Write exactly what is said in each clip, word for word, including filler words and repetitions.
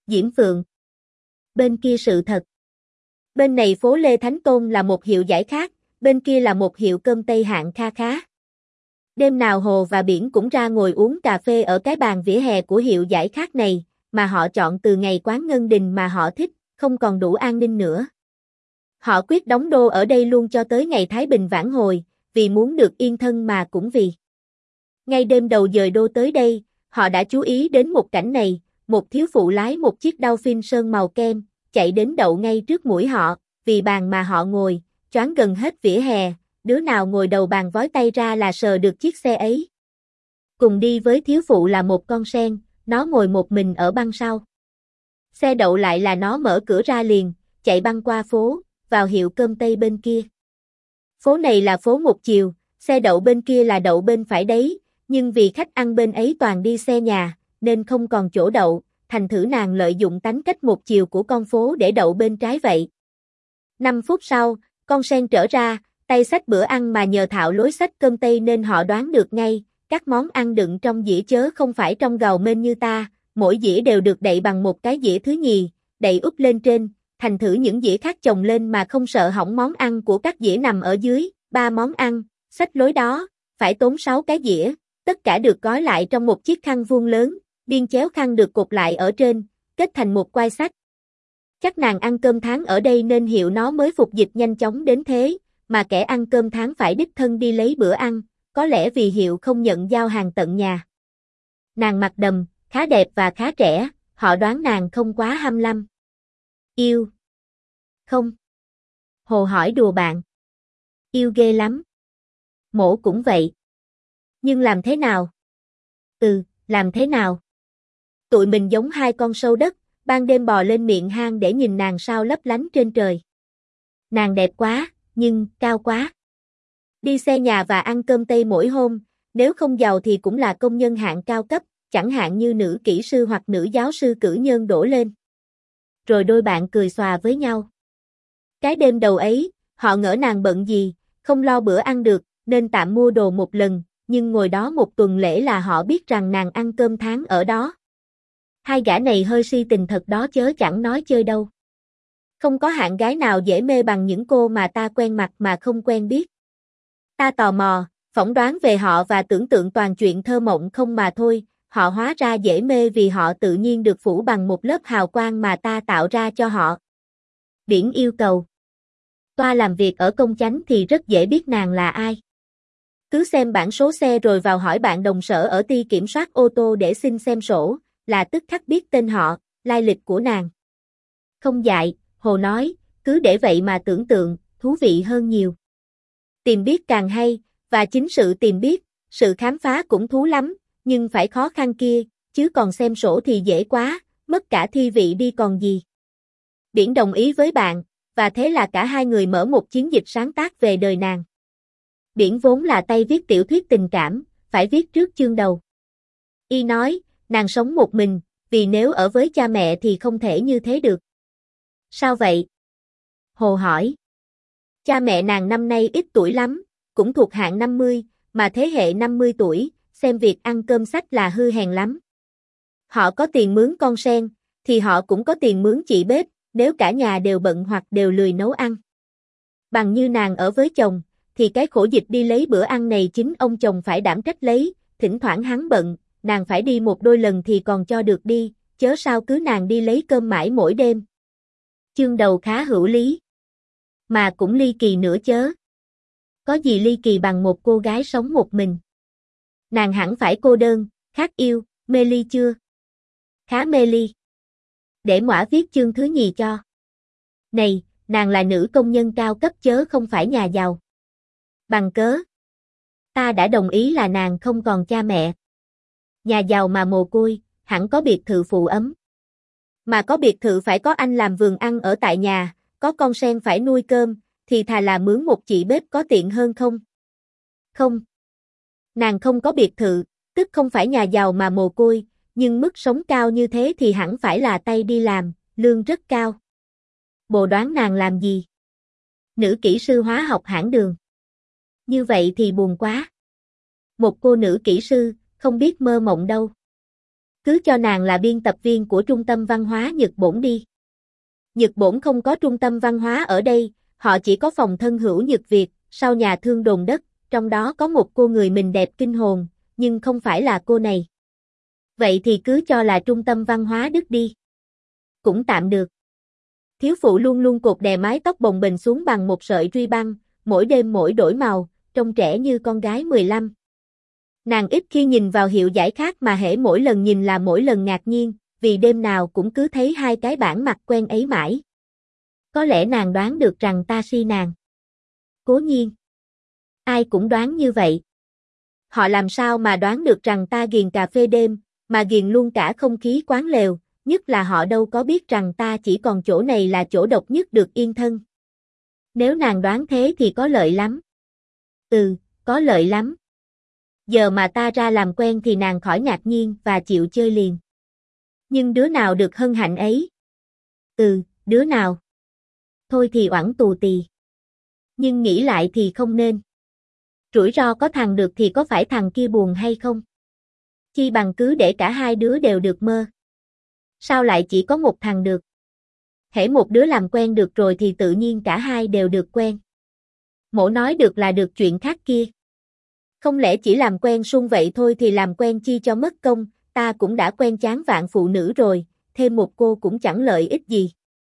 Diễm Phượng. Bên kia sự thật. Bên này phố Lê Thánh Tôn là một hiệu giải khác, bên kia là một hiệu cơm Tây hạng kha khá. Đêm nào Hồ và Biển cũng ra ngồi uống cà phê ở cái bàn vỉa hè của hiệu giải khác này, mà họ chọn từ ngày quán Ngân Đình mà họ thích, không còn đủ an ninh nữa. Họ quyết đóng đô ở đây luôn cho tới ngày Thái Bình vãn hồi, vì muốn được yên thân mà cũng vì. Ngay đêm đầu dời đô tới đây, họ đã chú ý đến một cảnh này, một thiếu phụ lái một chiếc Dolphin sơn màu kem, chạy đến đậu ngay trước mũi họ, vì bàn mà họ ngồi, choáng gần hết vỉa hè, đứa nào ngồi đầu bàn vói tay ra là sờ được chiếc xe ấy. Cùng đi với thiếu phụ là một con sen, nó ngồi một mình ở băng sau. Xe đậu lại là nó mở cửa ra liền, chạy băng qua phố, vào hiệu cơm Tây bên kia. Phố này là phố một chiều, xe đậu bên kia là đậu bên phải đấy, nhưng vì khách ăn bên ấy toàn đi xe nhà, nên không còn chỗ đậu, thành thử nàng lợi dụng tánh cách một chiều của con phố để đậu bên trái vậy. Năm phút sau, con sen trở ra, tay xách bữa ăn mà nhờ thạo lối xách cơm Tây nên họ đoán được ngay, các món ăn đựng trong dĩa chớ không phải trong gầu mên như ta, mỗi dĩa đều được đậy bằng một cái dĩa thứ nhì, đậy úp lên trên, thành thử những dĩa khác chồng lên mà không sợ hỏng món ăn của các dĩa nằm ở dưới, ba món ăn, xách lối đó, phải tốn sáu cái dĩa, tất cả được gói lại trong một chiếc khăn vuông lớn, biên chéo khăn được cột lại ở trên, kết thành một quai sách. Chắc nàng ăn cơm tháng ở đây nên hiệu nó mới phục dịch nhanh chóng đến thế, mà kẻ ăn cơm tháng phải đích thân đi lấy bữa ăn, có lẽ vì hiệu không nhận giao hàng tận nhà. Nàng mặc đầm, khá đẹp và khá trẻ, họ đoán nàng không quá hai mươi lăm. Yêu. Không. Hồ hỏi đùa bạn. Yêu ghê lắm. Mổ cũng vậy. Nhưng làm thế nào? Ừ, làm thế nào? Tụi mình giống hai con sâu đất, ban đêm bò lên miệng hang để nhìn nàng sao lấp lánh trên trời. Nàng đẹp quá, nhưng cao quá. Đi xe nhà và ăn cơm Tây mỗi hôm, nếu không giàu thì cũng là công nhân hạng cao cấp, chẳng hạn như nữ kỹ sư hoặc nữ giáo sư cử nhân đổ lên. Rồi đôi bạn cười xòa với nhau. Cái đêm đầu ấy, họ ngỡ nàng bận gì, không lo bữa ăn được, nên tạm mua đồ một lần, nhưng ngồi đó một tuần lễ là họ biết rằng nàng ăn cơm tháng ở đó. Hai gã này hơi si tình thật đó chớ chẳng nói chơi đâu. Không có hạng gái nào dễ mê bằng những cô mà ta quen mặt mà không quen biết. Ta tò mò, phỏng đoán về họ và tưởng tượng toàn chuyện thơ mộng không mà thôi, họ hóa ra dễ mê vì họ tự nhiên được phủ bằng một lớp hào quang mà ta tạo ra cho họ. Biển yêu cầu. Toa làm việc ở công chánh thì rất dễ biết nàng là ai. Cứ xem bản số xe rồi vào hỏi bạn đồng sở ở ty kiểm soát ô tô để xin xem sổ, là tức khắc biết tên họ, lai lịch của nàng. Không dại, Hồ nói, cứ để vậy mà tưởng tượng, thú vị hơn nhiều. Tìm biết càng hay, và chính sự tìm biết, sự khám phá cũng thú lắm, nhưng phải khó khăn kia, chứ còn xem sổ thì dễ quá, mất cả thi vị đi còn gì. Biển đồng ý với bạn, và thế là cả hai người mở một chiến dịch sáng tác về đời nàng. Biển vốn là tay viết tiểu thuyết tình cảm, phải viết trước chương đầu. Y nói, nàng sống một mình, vì nếu ở với cha mẹ thì không thể như thế được. Sao vậy? Hồ hỏi. Cha mẹ nàng năm nay ít tuổi lắm, cũng thuộc hạng năm mươi, mà thế hệ năm mươi tuổi, xem việc ăn cơm sách là hư hèn lắm. Họ có tiền mướn con sen, thì họ cũng có tiền mướn chị bếp, nếu cả nhà đều bận hoặc đều lười nấu ăn. Bằng như nàng ở với chồng, thì cái khổ dịch đi lấy bữa ăn này chính ông chồng phải đảm trách lấy, thỉnh thoảng hắn bận, nàng phải đi một đôi lần thì còn cho được đi, chớ sao cứ nàng đi lấy cơm mãi mỗi đêm. Chương đầu khá hữu lý. Mà cũng ly kỳ nữa chớ. Có gì ly kỳ bằng một cô gái sống một mình. Nàng hẳn phải cô đơn, khát yêu, mê ly chưa? Khá mê ly. Để Mõa viết chương thứ nhì cho. Này, nàng là nữ công nhân cao cấp chớ không phải nhà giàu. Bằng cớ. Ta đã đồng ý là nàng không còn cha mẹ. Nhà giàu mà mồ côi, hẳn có biệt thự phụ ấm. Mà có biệt thự phải có anh làm vườn ăn ở tại nhà, có con sen phải nuôi cơm, thì thà là mướn một chị bếp có tiện hơn không? Không. Nàng không có biệt thự, tức không phải nhà giàu mà mồ côi, nhưng mức sống cao như thế thì hẳn phải là tay đi làm, lương rất cao. Bồ đoán nàng làm gì? Nữ kỹ sư hóa học hãng Đường. Như vậy thì buồn quá. Một cô nữ kỹ sư, không biết mơ mộng đâu. Cứ cho nàng là biên tập viên của Trung tâm Văn hóa Nhật Bổn đi. Nhật Bổn không có trung tâm văn hóa ở đây, họ chỉ có phòng thân hữu Nhật Việt, sau nhà thương đồn đất, trong đó có một cô người mình đẹp kinh hồn, nhưng không phải là cô này. Vậy thì cứ cho là trung tâm văn hóa Đức đi. Cũng tạm được. Thiếu phụ luôn luôn cột đè mái tóc bồng bềnh xuống bằng một sợi ruy băng, mỗi đêm mỗi đổi màu, trông trẻ như con gái mười lăm. Nàng ít khi nhìn vào hiệu giải khác mà hễ mỗi lần nhìn là mỗi lần ngạc nhiên, vì đêm nào cũng cứ thấy hai cái bản mặt quen ấy mãi. Có lẽ nàng đoán được rằng ta si nàng. Cố nhiên. Ai cũng đoán như vậy. Họ làm sao mà đoán được rằng ta ghiền cà phê đêm, mà ghiền luôn cả không khí quán lều, nhất là họ đâu có biết rằng ta chỉ còn chỗ này là chỗ độc nhất được yên thân. Nếu nàng đoán thế thì có lợi lắm. Ừ, có lợi lắm. Giờ mà ta ra làm quen thì nàng khỏi ngạc nhiên và chịu chơi liền. Nhưng đứa nào được hân hạnh ấy? Ừ, đứa nào? Thôi thì oẵn tù tì. Nhưng nghĩ lại thì không nên. Rủi ro có thằng được thì có phải thằng kia buồn hay không? Chi bằng cứ để cả hai đứa đều được mơ. Sao lại chỉ có một thằng được? Hễ một đứa làm quen được rồi thì tự nhiên cả hai đều được quen. Mổ nói được là được chuyện khác kia. Không lẽ chỉ làm quen suông vậy thôi thì làm quen chi cho mất công, ta cũng đã quen chán vạn phụ nữ rồi, thêm một cô cũng chẳng lợi ích gì.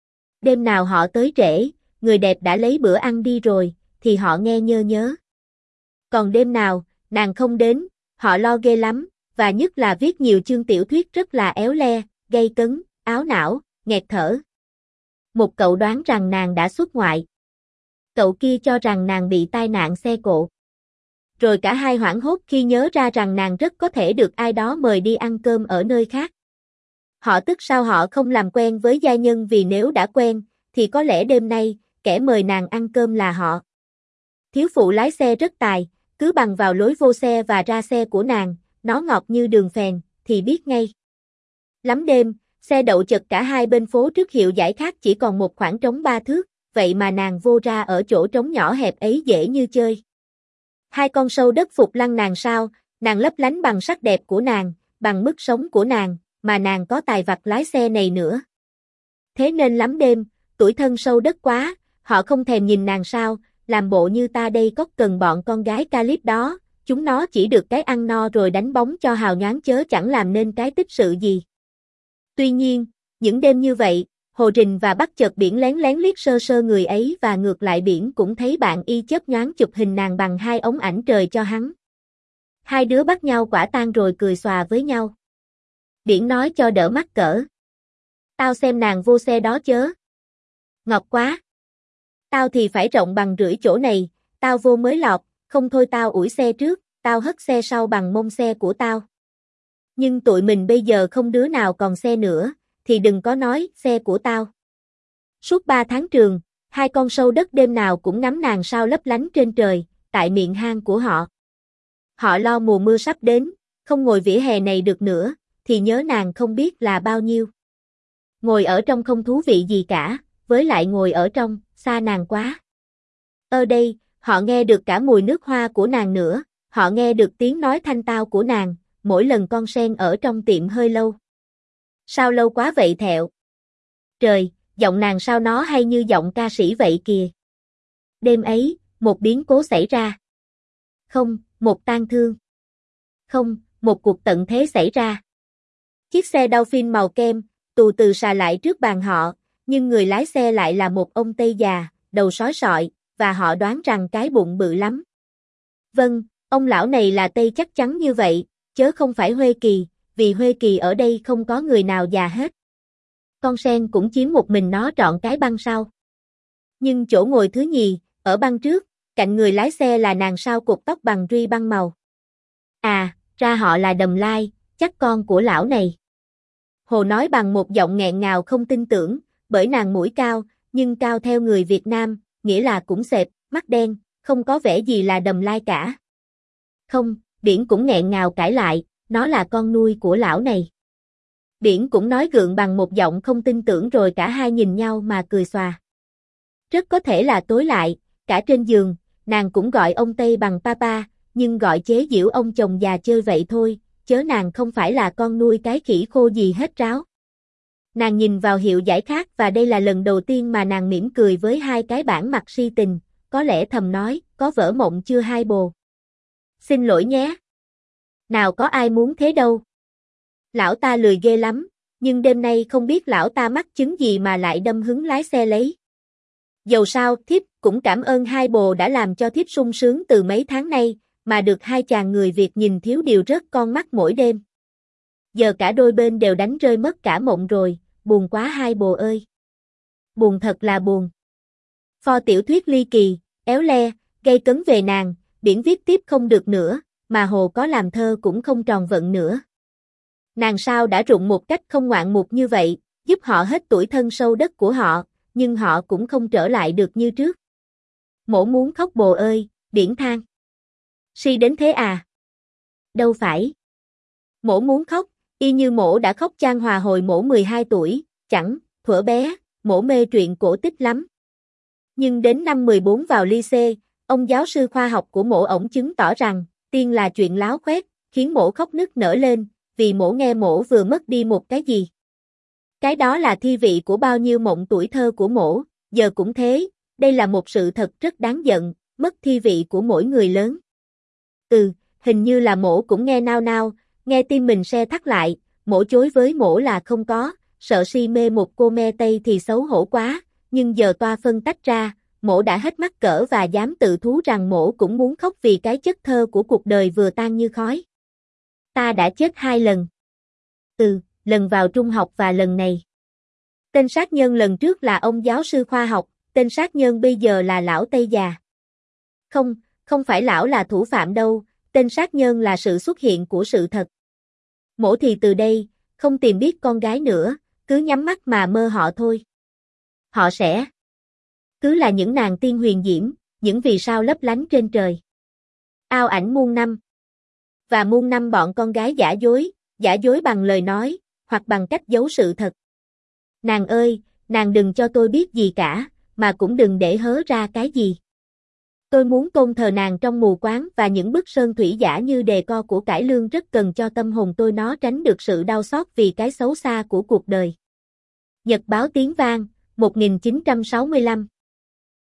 Đêm nào họ tới trễ, người đẹp đã lấy bữa ăn đi rồi, thì họ nghe nhơ nhớ. Còn đêm nào, nàng không đến, họ lo ghê lắm, và nhất là viết nhiều chương tiểu thuyết rất là éo le, gây cấn, áo não, nghẹt thở. Một cậu đoán rằng nàng đã xuất ngoại. Cậu kia cho rằng nàng bị tai nạn xe cộ. Rồi cả hai hoảng hốt khi nhớ ra rằng nàng rất có thể được ai đó mời đi ăn cơm ở nơi khác. Họ tức sao họ không làm quen với gia nhân vì nếu đã quen, thì có lẽ đêm nay, kẻ mời nàng ăn cơm là họ. Thiếu phụ lái xe rất tài, cứ bằng vào lối vô xe và ra xe của nàng, nó ngọt như đường phèn, thì biết ngay. Lắm đêm, xe đậu chật cả hai bên phố trước hiệu giải khác chỉ còn một khoảng trống ba thước, vậy mà nàng vô ra ở chỗ trống nhỏ hẹp ấy dễ như chơi. Hai con sâu đất phục lăng nàng sao, nàng lấp lánh bằng sắc đẹp của nàng, bằng mức sống của nàng, mà nàng có tài vặt lái xe này nữa. Thế nên lắm đêm, tuổi thân sâu đất quá, họ không thèm nhìn nàng sao, làm bộ như ta đây có cần bọn con gái Calip đó, chúng nó chỉ được cái ăn no rồi đánh bóng cho hào nhoáng chớ chẳng làm nên cái tích sự gì. Tuy nhiên, những đêm như vậy, Hồ Trình và bắt chợt biển lén lén liếc sơ sơ người ấy và ngược lại biển cũng thấy bạn y chớp nhoáng chụp hình nàng bằng hai ống ảnh trời cho hắn. Hai đứa bắt nhau quả tang rồi cười xòa với nhau. Biển nói cho đỡ mắc cỡ. Tao xem nàng vô xe đó chớ. Ngọt quá. Tao thì phải rộng bằng rưỡi chỗ này, tao vô mới lọt, không thôi tao ủi xe trước, tao hất xe sau bằng mông xe của tao. Nhưng tụi mình bây giờ không đứa nào còn xe nữa, thì đừng có nói xe của tao. Suốt ba tháng trường, hai con sâu đất đêm nào cũng ngắm nàng sao lấp lánh trên trời, tại miệng hang của họ. Họ lo mùa mưa sắp đến, không ngồi vỉa hè này được nữa, thì nhớ nàng không biết là bao nhiêu. Ngồi ở trong không thú vị gì cả, với lại ngồi ở trong, xa nàng quá. Ở đây, họ nghe được cả mùi nước hoa của nàng nữa, họ nghe được tiếng nói thanh tao của nàng, mỗi lần con sen ở trong tiệm hơi lâu. Sao lâu quá vậy Thẹo? Trời, giọng nàng sao nó hay như giọng ca sĩ vậy kìa. Đêm ấy, một biến cố xảy ra. Không, một tang thương. Không, một cuộc tận thế xảy ra. Chiếc xe Dolphin màu kem, tù từ xà lại trước bàn họ, nhưng người lái xe lại là một ông Tây già, đầu sói sọi, và họ đoán rằng cái bụng bự lắm. Vâng, ông lão này là Tây chắc chắn như vậy, chớ không phải Huê Kỳ, vì Huê Kỳ ở đây không có người nào già hết. Con sen cũng chiếm một mình nó trọn cái băng sau. Nhưng chỗ ngồi thứ nhì, ở băng trước, cạnh người lái xe là nàng sao cột tóc bằng ruy băng màu. À, ra họ là Đầm Lai, chắc con của lão này. Hồ nói bằng một giọng nghẹn ngào không tin tưởng, bởi nàng mũi cao, nhưng cao theo người Việt Nam, nghĩa là cũng xẹp, mắt đen, không có vẻ gì là Đầm Lai cả. Không, Biển cũng nghẹn ngào cãi lại, nó là con nuôi của lão này. Biển cũng nói gượng bằng một giọng không tin tưởng rồi cả hai nhìn nhau mà cười xòa. Rất có thể là tối lại, cả trên giường, nàng cũng gọi ông Tây bằng papa, nhưng gọi chế giễu ông chồng già chơi vậy thôi, chớ nàng không phải là con nuôi cái khỉ khô gì hết ráo. Nàng nhìn vào Hiệu Giải Khát và đây là lần đầu tiên mà nàng mỉm cười với hai cái bản mặt si tình, có lẽ thầm nói, có vỡ mộng chưa hai bồ. Xin lỗi nhé. Nào có ai muốn thế đâu. Lão ta lười ghê lắm, nhưng đêm nay không biết lão ta mắc chứng gì mà lại đâm hứng lái xe lấy. Dầu sao, thiếp cũng cảm ơn hai bồ đã làm cho thiếp sung sướng từ mấy tháng nay, mà được hai chàng người Việt nhìn thiếu điều rớt con mắt mỗi đêm. Giờ cả đôi bên đều đánh rơi mất cả mộng rồi, buồn quá hai bồ ơi. Buồn thật là buồn. Pho tiểu thuyết ly kỳ, éo le, gây cấn về nàng, biển viết tiếp không được nữa, mà hồ có làm thơ cũng không tròn vận nữa. Nàng sao đã rụng một cách không ngoạn mục như vậy, giúp họ hết tuổi thân sâu đất của họ, nhưng họ cũng không trở lại được như trước. Mỗ muốn khóc bồ ơi, điển than. Si đến thế à? Đâu phải. Mỗ muốn khóc, y như mỗ đã khóc chan hòa hồi mỗ mười hai tuổi, chẳng, thuở bé, mỗ mê truyện cổ tích lắm. Nhưng đến năm mười bốn vào lycée, ông giáo sư khoa học của mỗ ổng chứng tỏ rằng, tiên là chuyện láo khoét, khiến mỗ khóc nức nở lên, vì mỗ nghe mỗ vừa mất đi một cái gì. Cái đó là thi vị của bao nhiêu mộng tuổi thơ của mỗ, giờ cũng thế, đây là một sự thật rất đáng giận, mất thi vị của mỗi người lớn. Ừ, hình như là mỗ cũng nghe nao nao, nghe tim mình se thắt lại, mỗ chối với mỗ là không có, sợ si mê một cô me Tây thì xấu hổ quá, nhưng giờ toa phân tách ra, mỗ đã hết mắc cỡ và dám tự thú rằng mỗ cũng muốn khóc vì cái chất thơ của cuộc đời vừa tan như khói. Ta đã chết hai lần. Ừ, lần vào trung học và lần này. Tên sát nhân lần trước là ông giáo sư khoa học, tên sát nhân bây giờ là lão Tây già. Không, không phải lão là thủ phạm đâu, tên sát nhân là sự xuất hiện của sự thật. Mỗ thì từ đây, không tìm biết con gái nữa, cứ nhắm mắt mà mơ họ thôi. Họ sẽ cứ là những nàng tiên huyền diễm, những vì sao lấp lánh trên trời. Ao ảnh muôn năm. Và muôn năm bọn con gái giả dối, giả dối bằng lời nói, hoặc bằng cách giấu sự thật. Nàng ơi, nàng đừng cho tôi biết gì cả, mà cũng đừng để hớ ra cái gì. Tôi muốn tôn thờ nàng trong mù quáng và những bức sơn thủy giả như đề co của cải lương rất cần cho tâm hồn tôi nó tránh được sự đau xót vì cái xấu xa của cuộc đời. Nhật báo Tiếng Vang, một nghìn chín trăm sáu mươi lăm